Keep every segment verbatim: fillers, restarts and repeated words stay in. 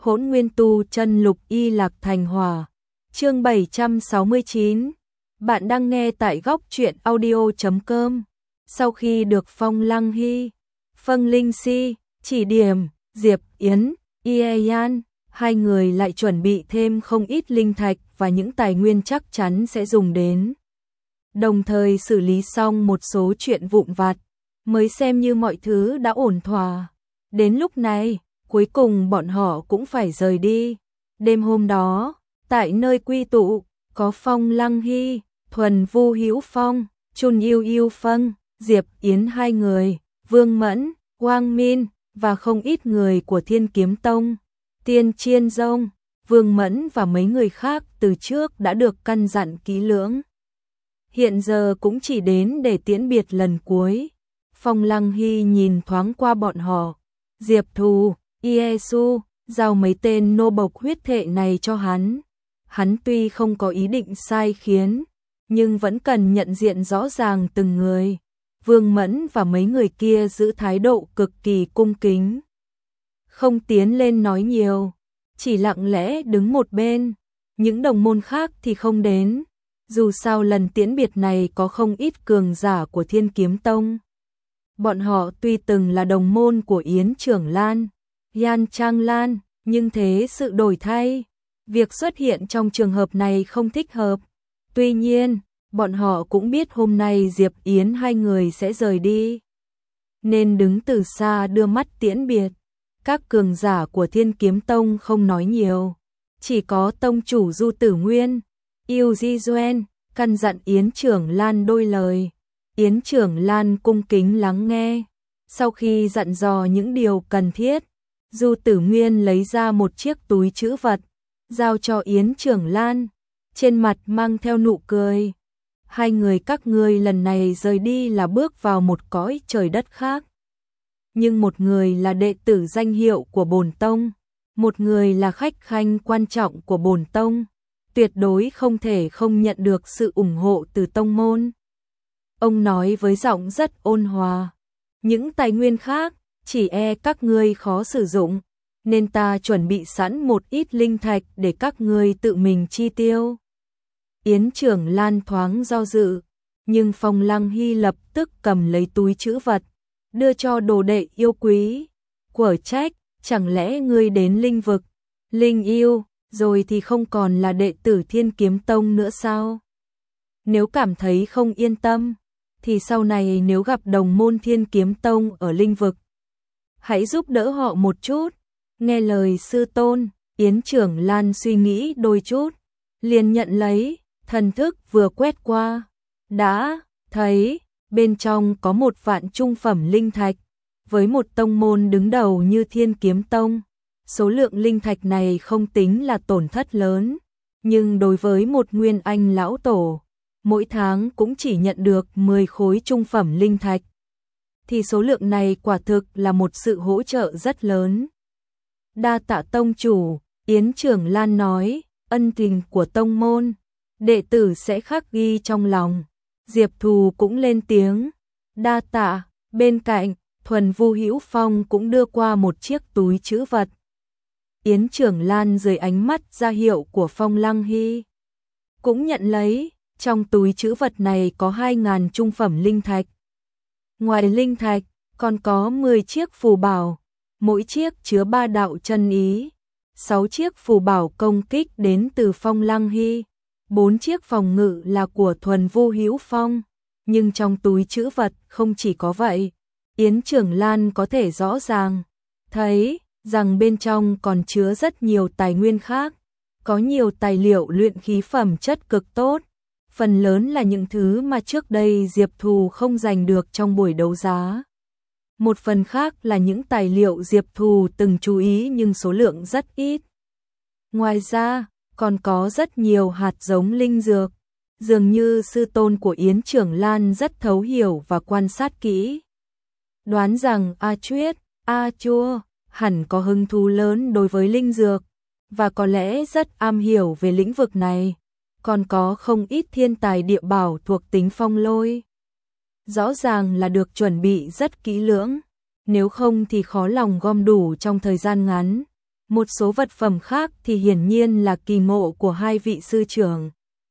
Hỗn Nguyên Tu Chân Lục Y Lạc Thành Hỏa. Chương bảy trăm sáu mươi chín. Bạn đang nghe tại góc truyện audio chấm com. Sau khi được Phong Lăng Hy, Phân Linh Si chỉ điểm, Diệp Yến, Ye Yan, hai người lại chuẩn bị thêm không ít linh thạch và những tài nguyên chắc chắn sẽ dùng đến. Đồng thời xử lý xong một số chuyện vụn vặt, mới xem như mọi thứ đã ổn thỏa. Đến lúc này, cuối cùng bọn họ cũng phải rời đi. Đêm hôm đó, tại nơi quy tụ, có Phong Lăng Hy, Thuần Vu Hữu Phong, Chun Yêu Yêu Phân, Diệp Yến hai người, Vương Mẫn, Quang Min và không ít người của Thiên Kiếm Tông, Tiên Chiên Dông. Vương Mẫn và mấy người khác từ trước đã được căn dặn kỹ lưỡng. Hiện giờ cũng chỉ đến để tiễn biệt lần cuối. Phong Lăng Hy nhìn thoáng qua bọn họ. Diệp Thù, Iesu, giao mấy tên nô bộc huyết thệ này cho hắn. Hắn tuy không có ý định sai khiến, nhưng vẫn cần nhận diện rõ ràng từng người. Vương Mẫn và mấy người kia giữ thái độ cực kỳ cung kính. Không tiến lên nói nhiều, chỉ lặng lẽ đứng một bên. Những đồng môn khác thì không đến. Dù sao lần tiễn biệt này có không ít cường giả của Thiên Kiếm Tông. Bọn họ tuy từng là đồng môn của Yến Trưởng Lan, Yan Trang Lan, nhưng thế sự đổi thay. Việc xuất hiện trong trường hợp này không thích hợp. Tuy nhiên, bọn họ cũng biết hôm nay Diệp Yến hai người sẽ rời đi, nên đứng từ xa đưa mắt tiễn biệt. Các cường giả của Thiên Kiếm Tông không nói nhiều. Chỉ có tông chủ Du Tử Nguyên, Yêu Di Duen, căn dặn Yến Trưởng Lan đôi lời. Yến Trưởng Lan cung kính lắng nghe. Sau khi dặn dò những điều cần thiết, Du Tử Nguyên lấy ra một chiếc túi trữ vật, giao cho Yến Trưởng Lan, trên mặt mang theo nụ cười. Hai người các ngươi lần này rời đi là bước vào một cõi trời đất khác. Nhưng một người là đệ tử danh hiệu của bổn tông, một người là khách khanh quan trọng của bổn tông, tuyệt đối không thể không nhận được sự ủng hộ từ tông môn. Ông nói với giọng rất ôn hòa. Những tài nguyên khác, chỉ e các ngươi khó sử dụng, nên ta chuẩn bị sẵn một ít linh thạch để các ngươi tự mình chi tiêu. Yến Trưởng Lan thoáng do dự, nhưng Phong Lăng Hy lập tức cầm lấy túi trữ vật, đưa cho đồ đệ yêu quý. Quở trách, chẳng lẽ ngươi đến linh vực, linh yêu, rồi thì không còn là đệ tử Thiên Kiếm Tông nữa sao? Nếu cảm thấy không yên tâm, thì sau này nếu gặp đồng môn Thiên Kiếm Tông ở linh vực, hãy giúp đỡ họ một chút. Nghe lời sư tôn, Yến Trưởng Lan suy nghĩ đôi chút, liền nhận lấy, thần thức vừa quét qua, đã thấy bên trong có một vạn trung phẩm linh thạch. Với một tông môn đứng đầu như Thiên Kiếm Tông, số lượng linh thạch này không tính là tổn thất lớn, nhưng đối với một nguyên anh lão tổ, mỗi tháng cũng chỉ nhận được mười khối trung phẩm linh thạch, thì số lượng này quả thực là một sự hỗ trợ rất lớn. Đa tạ tông chủ, Yến Trưởng Lan nói, ân tình của tông môn, đệ tử sẽ khắc ghi trong lòng. Diệp Thù cũng lên tiếng, đa tạ. Bên cạnh, Thuần Vu Hữu Phong cũng đưa qua một chiếc túi trữ vật. Yến Trưởng Lan dưới ánh mắt ra hiệu của Phong Lăng Hy, cũng nhận lấy. Trong túi trữ vật này có hai ngàn trung phẩm linh thạch. Ngoài linh thạch, còn có mười chiếc phù bảo, mỗi chiếc chứa ba đạo chân ý, sáu chiếc phù bảo công kích đến từ Phong Lăng Hy, bốn chiếc phòng ngự là của Thuần Vu Hữu Phong. Nhưng trong túi trữ vật không chỉ có vậy, Yến Trưởng Lan có thể rõ ràng thấy rằng bên trong còn chứa rất nhiều tài nguyên khác, có nhiều tài liệu luyện khí phẩm chất cực tốt. Phần lớn là những thứ mà trước đây Diệp Thù không giành được trong buổi đấu giá. Một phần khác là những tài liệu Diệp Thù từng chú ý nhưng số lượng rất ít. Ngoài ra, còn có rất nhiều hạt giống linh dược. Dường như sư tôn của Yến Trưởng Lan rất thấu hiểu và quan sát kỹ. Đoán rằng A Chuyết, A Chua hẳn có hứng thú lớn đối với linh dược, và có lẽ rất am hiểu về lĩnh vực này. Còn có không ít thiên tài địa bảo thuộc tính phong lôi. Rõ ràng là được chuẩn bị rất kỹ lưỡng, nếu không thì khó lòng gom đủ trong thời gian ngắn. Một số vật phẩm khác thì hiển nhiên là kỳ ngộ của hai vị sư trưởng.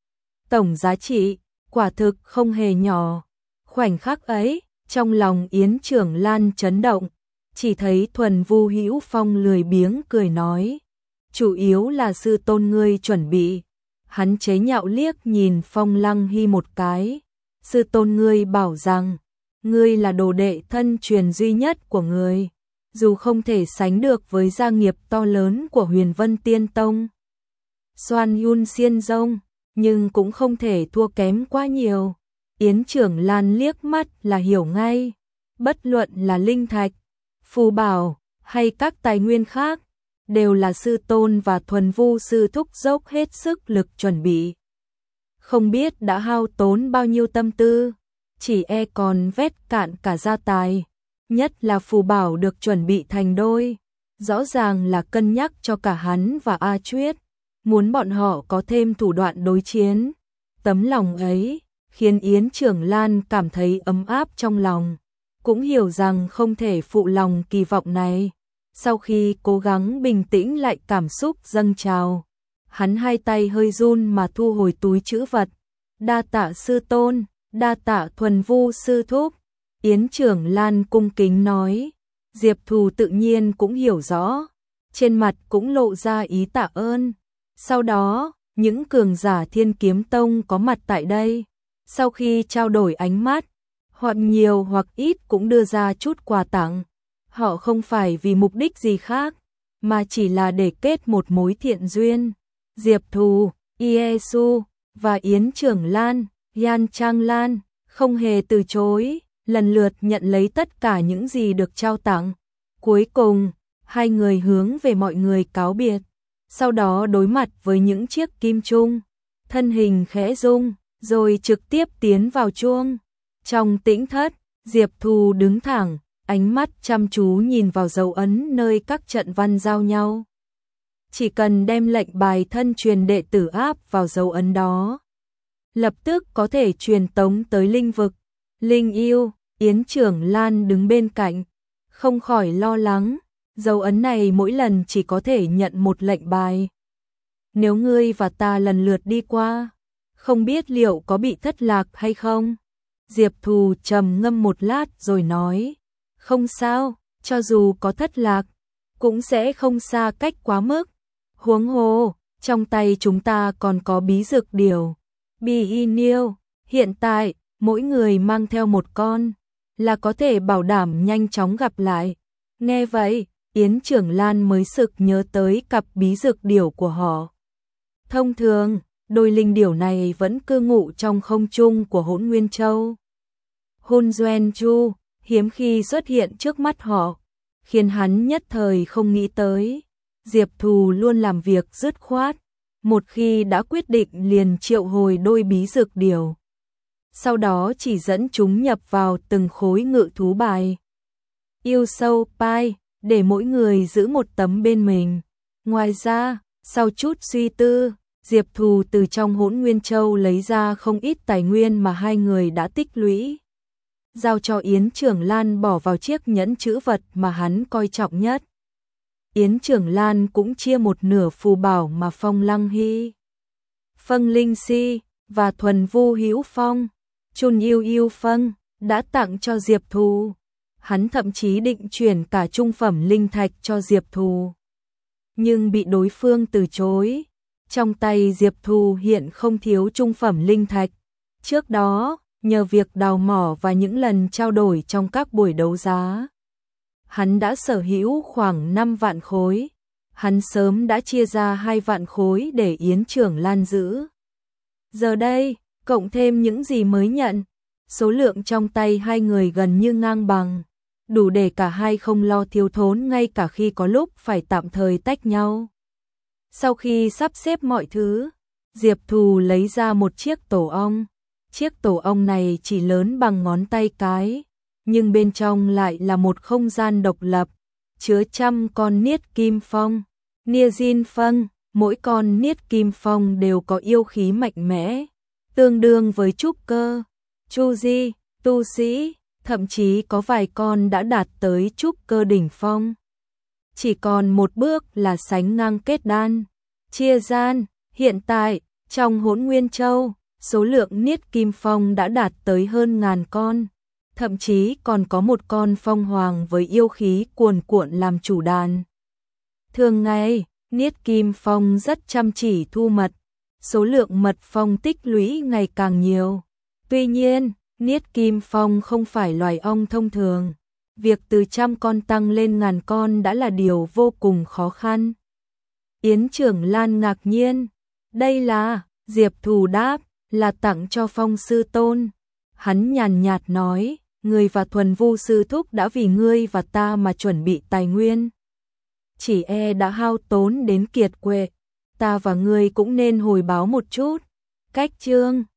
Tổng giá trị, quả thực không hề nhỏ. Khoảnh khắc ấy, trong lòng Yến Trưởng Lan chấn động, chỉ thấy Thuần Vu Hữu Phong lười biếng cười nói, chủ yếu là sư tôn ngươi chuẩn bị. Hắn chế nhạo liếc nhìn Phong Lăng Hy một cái, sư tôn ngươi bảo rằng, ngươi là đồ đệ thân truyền duy nhất của ngươi, dù không thể sánh được với gia nghiệp to lớn của Huyền Vân Tiên Tông, Xoan Yun Xiên Dông, nhưng cũng không thể thua kém quá nhiều. Yến Trưởng Lan liếc mắt là hiểu ngay, bất luận là linh thạch, phù bảo hay các tài nguyên khác, đều là sư tôn và Thuần Vu sư thúc dốc hết sức lực chuẩn bị. Không biết đã hao tốn bao nhiêu tâm tư, chỉ e còn vét cạn cả gia tài, nhất là phù bảo được chuẩn bị thành đôi, rõ ràng là cân nhắc cho cả hắn và A Chuyết, muốn bọn họ có thêm thủ đoạn đối chiến. Tấm lòng ấy khiến Yến Trưởng Lan cảm thấy ấm áp trong lòng, cũng hiểu rằng không thể phụ lòng kỳ vọng này. Sau khi cố gắng bình tĩnh lại cảm xúc dâng trào, hắn hai tay hơi run mà thu hồi túi trữ vật. Đa tạ sư tôn, đa tạ Thuần Vu sư thúc. Yến Trưởng Lan cung kính nói. Diệp Thù tự nhiên cũng hiểu rõ, trên mặt cũng lộ ra ý tạ ơn. Sau đó, những cường giả Thiên Kiếm Tông có mặt tại đây, sau khi trao đổi ánh mắt, hoặc nhiều hoặc ít cũng đưa ra chút quà tặng. Họ không phải vì mục đích gì khác, mà chỉ là để kết một mối thiện duyên. Diệp Thù, Iesu và Yến Trưởng Lan, Yan Trang Lan không hề từ chối, lần lượt nhận lấy tất cả những gì được trao tặng. Cuối cùng, hai người hướng về mọi người cáo biệt, sau đó đối mặt với những chiếc kim chung, thân hình khẽ rung, rồi trực tiếp tiến vào chuông. Trong tĩnh thất, Diệp Thù đứng thẳng, ánh mắt chăm chú nhìn vào dấu ấn nơi các trận văn giao nhau. Chỉ cần đem lệnh bài thân truyền đệ tử áp vào dấu ấn đó, lập tức có thể truyền tống tới linh vực. Linh yêu, Yến Trưởng Lan đứng bên cạnh, không khỏi lo lắng, dấu ấn này mỗi lần chỉ có thể nhận một lệnh bài. Nếu ngươi và ta lần lượt đi qua, không biết liệu có bị thất lạc hay không? Diệp Thù trầm ngâm một lát rồi nói, không sao, cho dù có thất lạc, cũng sẽ không xa cách quá mức. Huống hồ, trong tay chúng ta còn có bí dược điều, Bi Niêu, hiện tại, mỗi người mang theo một con, là có thể bảo đảm nhanh chóng gặp lại. Nghe vậy, Yến Trưởng Lan mới sực nhớ tới cặp bí dược điểu của họ. Thông thường, đôi linh điểu này vẫn cư ngụ trong không trung của Hỗn Nguyên Châu. Hun Duan Chu hiếm khi xuất hiện trước mắt họ, khiến hắn nhất thời không nghĩ tới. Diệp Thù luôn làm việc dứt khoát, một khi đã quyết định liền triệu hồi đôi bí dược điểu. Sau đó chỉ dẫn chúng nhập vào từng khối ngự thú bài. Yêu sâu pai, để mỗi người giữ một tấm bên mình. Ngoài ra, sau chút suy tư, Diệp Thù từ trong Hỗn Nguyên Châu lấy ra không ít tài nguyên mà hai người đã tích lũy, giao cho Yến Trưởng Lan bỏ vào chiếc nhẫn trữ vật mà hắn coi trọng nhất. Yến Trưởng Lan cũng chia một nửa phù bảo mà Phong Lăng Hy, Phân Linh Si và Thuần Vu Hữu Phong, Chun Yêu Yêu Phân đã tặng cho Diệp Thù. Hắn thậm chí định chuyển cả trung phẩm linh thạch cho Diệp Thù, nhưng bị đối phương từ chối. Trong tay Diệp Thù hiện không thiếu trung phẩm linh thạch. Trước đó, nhờ việc đào mỏ và những lần trao đổi trong các buổi đấu giá, hắn đã sở hữu khoảng năm vạn khối. Hắn sớm đã chia ra hai vạn khối để Yến Trưởng Lan giữ. Giờ đây, cộng thêm những gì mới nhận, số lượng trong tay hai người gần như ngang bằng, đủ để cả hai không lo thiếu thốn ngay cả khi có lúc phải tạm thời tách nhau. Sau khi sắp xếp mọi thứ, Diệp Thù lấy ra một chiếc tổ ong. Chiếc tổ ong này chỉ lớn bằng ngón tay cái, nhưng bên trong lại là một không gian độc lập, chứa trăm con niết kim phong, nia diên phân. Mỗi con niết kim phong đều có yêu khí mạnh mẽ, tương đương với trúc cơ, chu di, tu sĩ, thậm chí có vài con đã đạt tới trúc cơ đỉnh phong. chỉ còn một bước là sánh ngang kết đan. Chia gian, hiện tại, trong Hỗn Nguyên Châu, số lượng niết kim phong đã đạt tới hơn ngàn con, thậm chí còn có một con phong hoàng với yêu khí cuồn cuộn làm chủ đàn. Thường ngày, niết kim phong rất chăm chỉ thu mật, số lượng mật phong tích lũy ngày càng nhiều. Tuy nhiên, niết kim phong không phải loài ong thông thường, việc từ trăm con tăng lên ngàn con đã là điều vô cùng khó khăn. Yến Trưởng Lan ngạc nhiên, đây là, Diệp Thù đáp, là tặng cho Phong sư tôn. Hắn nhàn nhạt nói, ngươi và Thuần Vu sư thúc đã vì ngươi và ta mà chuẩn bị tài nguyên. Chỉ e đã hao tốn đến kiệt quệ, ta và ngươi cũng nên hồi báo một chút. Cách chương